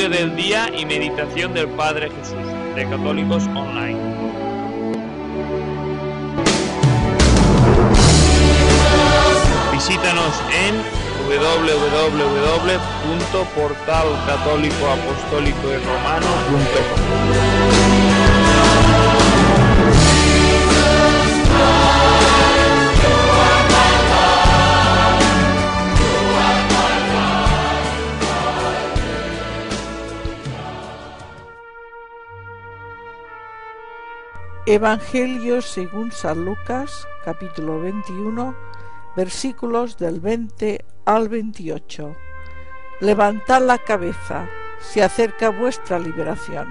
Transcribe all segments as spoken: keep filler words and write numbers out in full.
Evangelio del día y meditación del Padre Jesús, de Católicos Online. Visítanos en w w w punto portal católico apostólico y romano punto com. Evangelio según San Lucas, capítulo veintiuno, versículos del veinte al veintiocho. Levantad la cabeza, se acerca vuestra liberación.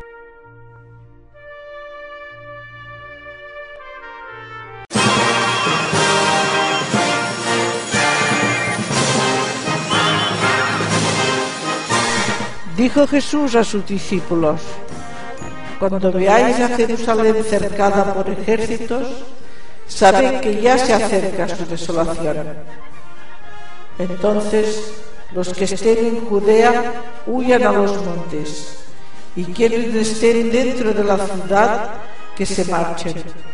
Dijo Jesús a sus discípulos: cuando veáis a Jerusalén cercada por ejércitos, sabed que ya se acerca su desolación. Entonces los que estén en Judea huyan a los montes, y quienes estén dentro de la ciudad que se marchen,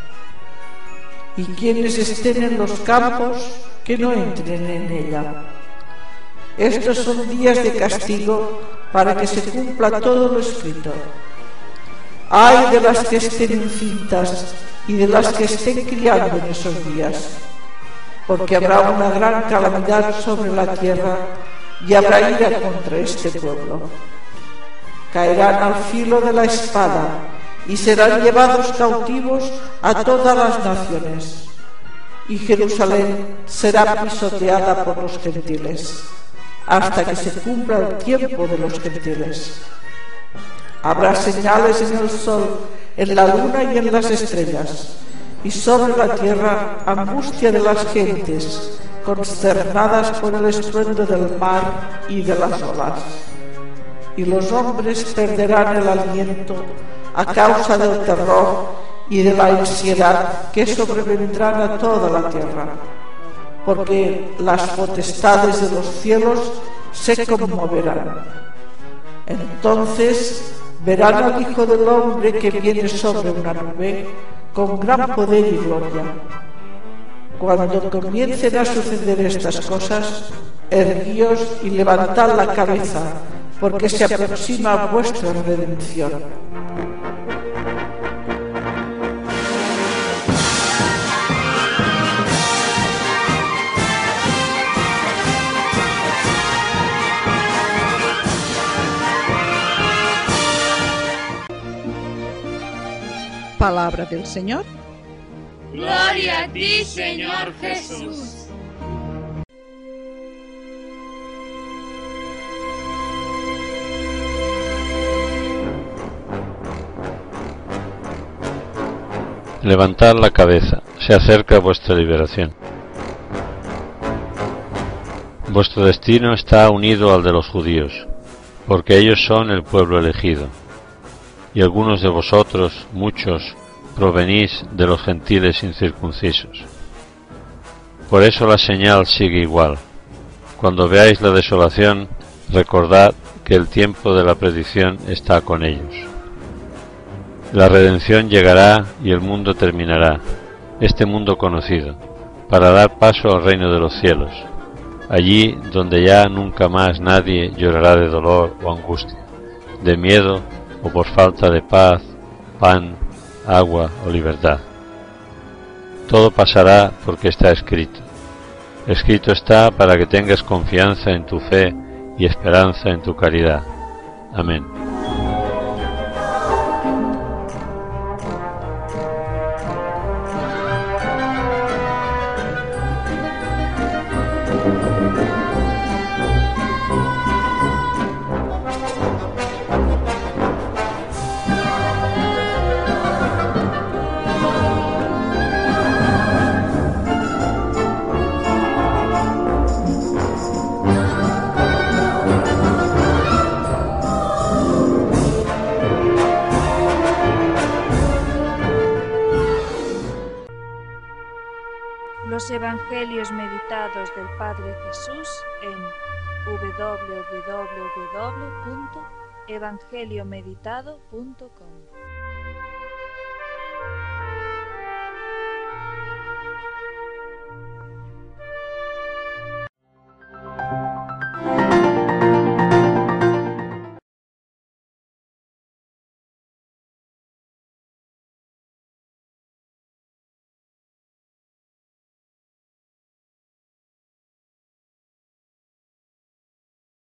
y quienes estén en los campos que no entren en ella. Estos son días de castigo para que se cumpla todo lo escrito. ¡Ay de las que estén encintas y de las que estén criando en esos días! Porque habrá una gran calamidad sobre la tierra y habrá ira contra este pueblo. Caerán al filo de la espada y serán llevados cautivos a todas las naciones. Y Jerusalén será pisoteada por los gentiles, hasta que se cumpla el tiempo de los gentiles. Habrá señales en el sol, en la luna y en las estrellas, y sobre la tierra angustia de las gentes, consternadas por el estruendo del mar y de las olas. Y los hombres perderán el aliento a causa del terror y de la ansiedad que sobrevendrán a toda la tierra, porque las potestades de los cielos se conmoverán. Entonces verán al Hijo del Hombre que viene sobre una nube con gran poder y gloria. Cuando comiencen a suceder estas cosas, erguíos y levantad la cabeza, porque se aproxima vuestra redención. Palabra del Señor. Gloria a ti, Señor Jesús. Levantad la cabeza, se acerca vuestra liberación. Vuestro destino está unido al de los judíos, porque ellos son el pueblo elegido. Y algunos de vosotros, muchos, provenís de los gentiles incircuncisos. Por eso la señal sigue igual. Cuando veáis la desolación, recordad que el tiempo de la predicción está con ellos. La redención llegará y el mundo terminará, este mundo conocido, para dar paso al reino de los cielos, allí donde ya nunca más nadie llorará de dolor o angustia, de miedo o por falta de paz, pan, agua o libertad. Todo pasará porque está escrito. Escrito está para que tengas confianza en tu fe y esperanza en tu caridad. Amén. Los Evangelios meditados del Padre Jesús en w w w punto evangeliomeditado punto com.